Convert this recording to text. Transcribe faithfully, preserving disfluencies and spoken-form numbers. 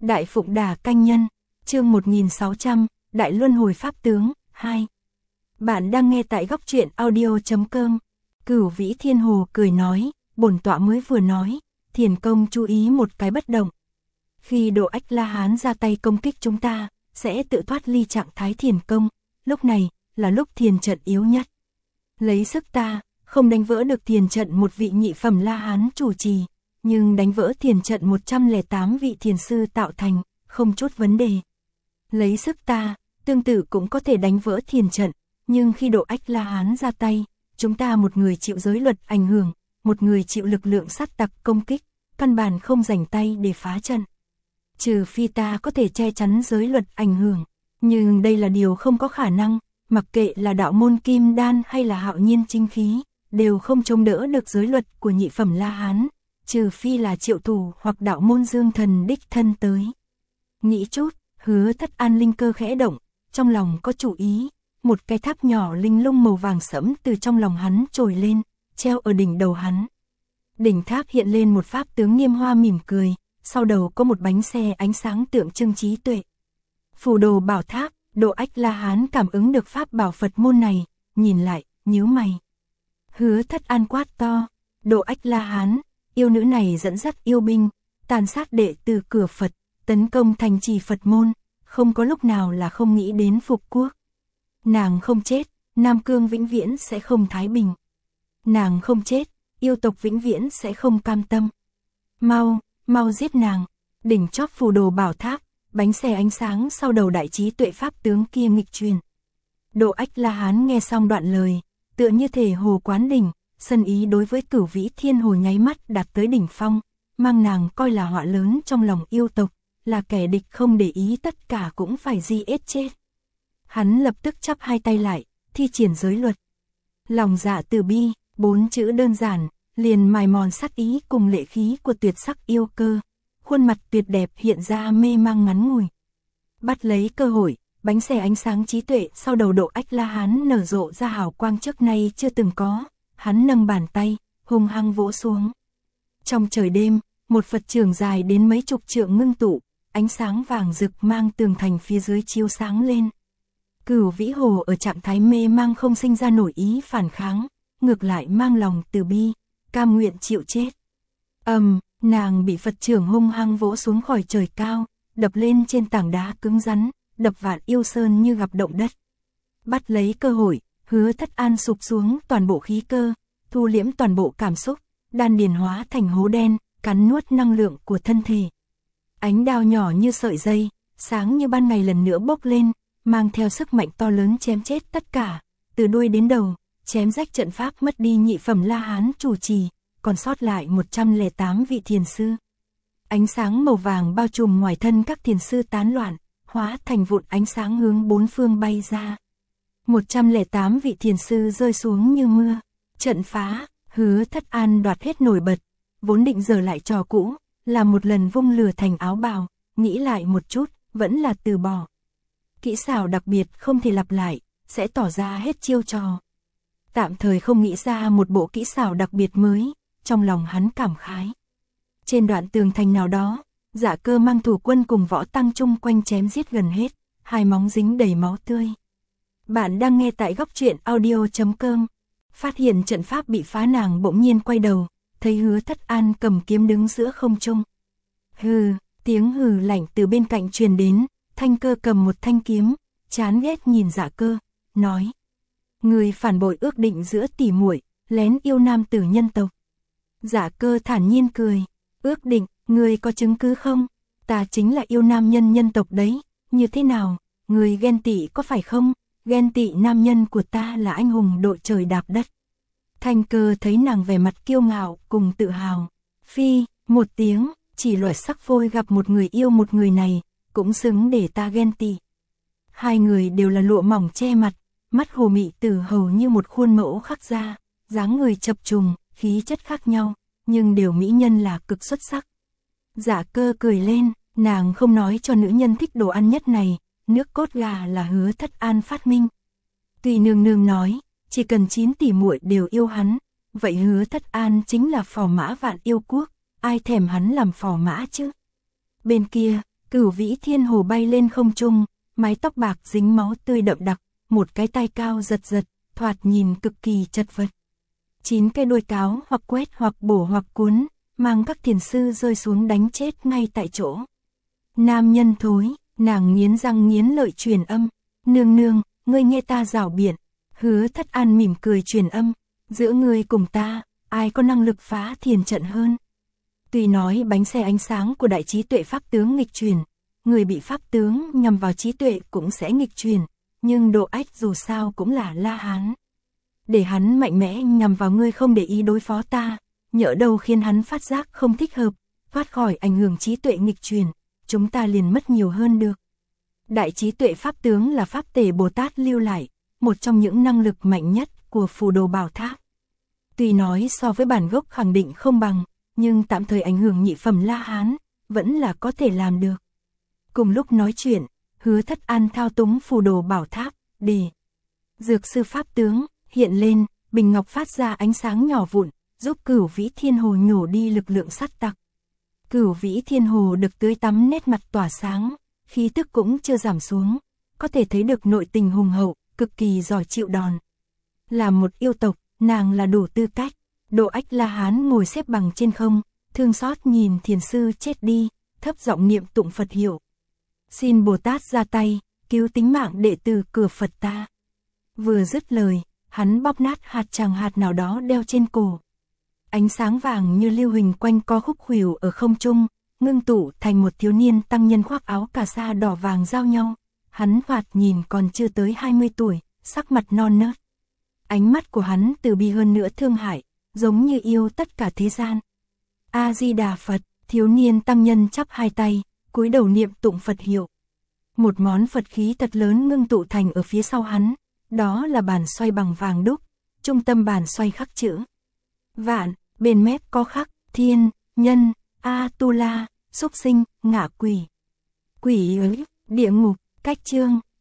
Đại Phụng Đà Canh Nhân, chương một nghìn sáu trăm, Đại Luân Hồi Pháp Tướng, hai. Bạn đang nghe tại góc truyện audio chấm com. Cửu Vĩ Thiên Hồ cười nói, bổn tọa mới vừa nói, Thiền Công chú ý một cái bất động. Khi Độ Ách La Hán ra tay công kích chúng ta, sẽ tự thoát ly trạng thái Thiền Công, lúc này là lúc thiền trận yếu nhất. Lấy sức ta, không đánh vỡ được thiền trận một vị nhị phẩm La Hán chủ trì, nhưng đánh vỡ thiền trận một trăm lẻ tám vị thiền sư tạo thành, không chút vấn đề. Lấy sức ta, tương tự cũng có thể đánh vỡ thiền trận, nhưng khi Độ Ách La Hán ra tay, chúng ta một người chịu giới luật ảnh hưởng, một người chịu lực lượng sát tặc công kích, căn bản không rảnh tay để phá trận. Trừ phi ta có thể che chắn giới luật ảnh hưởng, nhưng đây là điều không có khả năng, mặc kệ là đạo môn kim đan hay là hạo nhiên chính khí, đều không chống đỡ được giới luật của nhị phẩm La Hán, trừ phi là Triệu Thủ hoặc đạo môn Dương Thần đích thân tới. Nghĩ chút, Hứa Thất An linh cơ khẽ động, trong lòng có chủ ý, một cái tháp nhỏ linh lung màu vàng sẫm từ trong lòng hắn trồi lên, treo ở đỉnh đầu hắn. Đỉnh tháp hiện lên một pháp tướng Nghiêm Hoa mỉm cười, sau đầu có một bánh xe ánh sáng tượng trưng trí tuệ. Phù đồ bảo tháp, Độ Ách La Hán cảm ứng được pháp bảo Phật môn này, nhìn lại, nhíu mày. Hứa Thất An quát to, Độ Ách La Hán, yêu nữ này dẫn dắt yêu binh, tàn sát đệ tử cửa Phật, tấn công thành trì Phật môn, không có lúc nào là không nghĩ đến phục quốc. Nàng không chết, Nam Cương vĩnh viễn sẽ không thái bình. Nàng không chết, yêu tộc vĩnh viễn sẽ không cam tâm. Mau, mau giết nàng. Đỉnh chóp phù đồ bảo tháp, bánh xe ánh sáng sau đầu đại trí tuệ pháp tướng kia nghịch truyền. Độ Ách La Hán nghe xong đoạn lời, tựa như thể hồ quán đỉnh, sân ý đối với Cửu Vĩ Thiên Hồ nháy mắt đạt tới đỉnh phong, mang nàng coi là họa lớn trong lòng yêu tộc, là kẻ địch không để ý tất cả cũng phải di ết chết. Hắn lập tức chắp hai tay lại, thi triển giới luật. Lòng dạ từ bi, bốn chữ đơn giản, liền mài mòn sát ý cùng lệ khí của tuyệt sắc yêu cơ. Khuôn mặt tuyệt đẹp hiện ra mê mang ngắn ngủi. Bắt lấy cơ hội, bánh xe ánh sáng trí tuệ sau đầu Độ Ách La Hán nở rộ ra hào quang trước nay chưa từng có. Hắn nâng bàn tay, hung hăng vỗ xuống. Trong trời đêm, một Phật trường dài đến mấy chục trượng ngưng tụ, ánh sáng vàng rực mang tường thành phía dưới chiếu sáng lên. Cửu Vĩ Hồ ở trạng thái mê mang không sinh ra nổi ý phản kháng, ngược lại mang lòng từ bi, cam nguyện chịu chết. Ầm, um, nàng bị Phật trưởng hung hăng vỗ xuống khỏi trời cao, đập lên trên tảng đá cứng rắn, đập vạn yêu sơn như gặp động đất. Bắt lấy cơ hội, Hứa Thất An sụp xuống toàn bộ khí cơ, thu liễm toàn bộ cảm xúc, đan điền hóa thành hố đen, cắn nuốt năng lượng của thân thể. Ánh đao nhỏ như sợi dây, sáng như ban ngày lần nữa bốc lên, mang theo sức mạnh to lớn chém chết tất cả, từ đuôi đến đầu, chém rách trận pháp mất đi nhị phẩm La Hán chủ trì, còn sót lại một trăm lẻ tám vị thiền sư. Ánh sáng màu vàng bao trùm ngoài thân các thiền sư tán loạn, hóa thành vụn ánh sáng hướng bốn phương bay ra. một trăm lẻ tám vị thiền sư rơi xuống như mưa, trận phá. Hứa Thất An đoạt hết nổi bật, vốn định giờ lại trò cũ, là một lần vung lửa thành áo bào, nghĩ lại một chút, vẫn là từ bỏ. Kỹ xảo đặc biệt không thể lặp lại, sẽ tỏ ra hết chiêu trò. Tạm thời không nghĩ ra một bộ kỹ xảo đặc biệt mới, trong lòng hắn cảm khái. Trên đoạn tường thành nào đó, Dạ Cơ mang thủ quân cùng võ tăng chung quanh chém giết gần hết, hai móng dính đầy máu tươi. Bạn đang nghe tại góc truyện audio chấm com. Phát hiện trận pháp bị phá, nàng bỗng nhiên quay đầu, thấy Hứa Thất An cầm kiếm đứng giữa không trung. Hừ, tiếng hừ lạnh từ bên cạnh truyền đến, Thanh Cơ cầm một thanh kiếm, chán ghét nhìn Dạ Cơ, nói: người phản bội ước định giữa tỷ muội, lén yêu nam tử nhân tộc. Dạ Cơ thản nhiên cười, ước định, người có chứng cứ không? Ta chính là yêu nam nhân nhân tộc đấy, như thế nào, người ghen tị có phải không? Ghen tị nam nhân của ta là anh hùng đội trời đạp đất. Thanh Cơ thấy nàng vẻ mặt kiêu ngạo cùng tự hào, phi, một tiếng, chỉ loại sắc phôi gặp một người yêu một người này, cũng xứng để ta ghen tị. Hai người đều là lụa mỏng che mặt, mắt hồ mị tử hầu như một khuôn mẫu khắc ra, dáng người chập trùng, khí chất khác nhau, nhưng đều mỹ nhân là cực xuất sắc. Dạ Cơ cười lên, nàng không nói cho nữ nhân thích đồ ăn nhất này, nước cốt gà là Hứa Thất An phát minh. Tùy nương nương nói, chỉ cần chín tỷ muội đều yêu hắn, vậy Hứa Thất An chính là phò mã vạn yêu quốc, ai thèm hắn làm phò mã chứ. Bên kia, Cửu Vĩ Thiên Hồ bay lên không trung, mái tóc bạc dính máu tươi đậm đặc, một cái tai cao giật giật, thoạt nhìn cực kỳ chật vật. Chín cái đuôi cáo hoặc quét hoặc bổ hoặc cuốn, mang các thiền sư rơi xuống đánh chết ngay tại chỗ. Nam nhân thối, nàng nghiến răng nghiến lợi truyền âm, nương nương, ngươi nghe ta rảo biện. Hứa Thất An mỉm cười truyền âm, giữa ngươi cùng ta, ai có năng lực phá thiền trận hơn. Tuy nói bánh xe ánh sáng của đại trí tuệ pháp tướng nghịch chuyển, người bị pháp tướng nhằm vào trí tuệ cũng sẽ nghịch chuyển, nhưng Độ Ách dù sao cũng là La Hán. Để hắn mạnh mẽ nhằm vào ngươi không để ý đối phó ta, nhỡ đâu khiến hắn phát giác không thích hợp, thoát khỏi ảnh hưởng trí tuệ nghịch chuyển, chúng ta liền mất nhiều hơn được. Đại trí tuệ pháp tướng là pháp tể Bồ Tát lưu lại, một trong những năng lực mạnh nhất của Phù Đồ Bảo Tháp. Tuy nói so với bản gốc khẳng định không bằng, nhưng tạm thời ảnh hưởng nhị phẩm La Hán, vẫn là có thể làm được. Cùng lúc nói chuyện, Hứa Thất An thao túng Phù Đồ Bảo Tháp, để dược sư pháp tướng hiện lên, bình ngọc phát ra ánh sáng nhỏ vụn, giúp Cửu Vĩ Thiên Hồ nhổ đi lực lượng sát tặc. Cửu Vĩ Thiên Hồ được tưới tắm nét mặt tỏa sáng, khí tức cũng chưa giảm xuống, có thể thấy được nội tình hùng hậu, cực kỳ giỏi chịu đòn. Là một yêu tộc, nàng là đủ tư cách. Độ Ách La Hán ngồi xếp bằng trên không, thương xót nhìn thiền sư chết đi, thấp giọng niệm tụng Phật hiệu. Xin Bồ Tát ra tay, cứu tính mạng đệ tử cửa Phật ta. Vừa dứt lời, hắn bóp nát hạt tràng hạt nào đó đeo trên cổ. Ánh sáng vàng như lưu huỳnh quanh co khúc khuỷu ở không trung, ngưng tụ thành một thiếu niên tăng nhân khoác áo cà sa đỏ vàng giao nhau. Hắn thoạt nhìn còn chưa tới hai mươi tuổi, sắc mặt non nớt. Ánh mắt của hắn từ bi hơn nữa thương hại, giống như yêu tất cả thế gian. A-di-đà Phật, thiếu niên tăng nhân chắp hai tay, cúi đầu niệm tụng Phật hiệu. Một món Phật khí thật lớn ngưng tụ thành ở phía sau hắn, đó là bàn xoay bằng vàng đúc, trung tâm bàn xoay khắc chữ Vạn, bên mép có khắc Thiên, Nhân, A-tu-la, súc sinh, ngạ quỷ. Quỷ ấy, địa ngục, cách chương.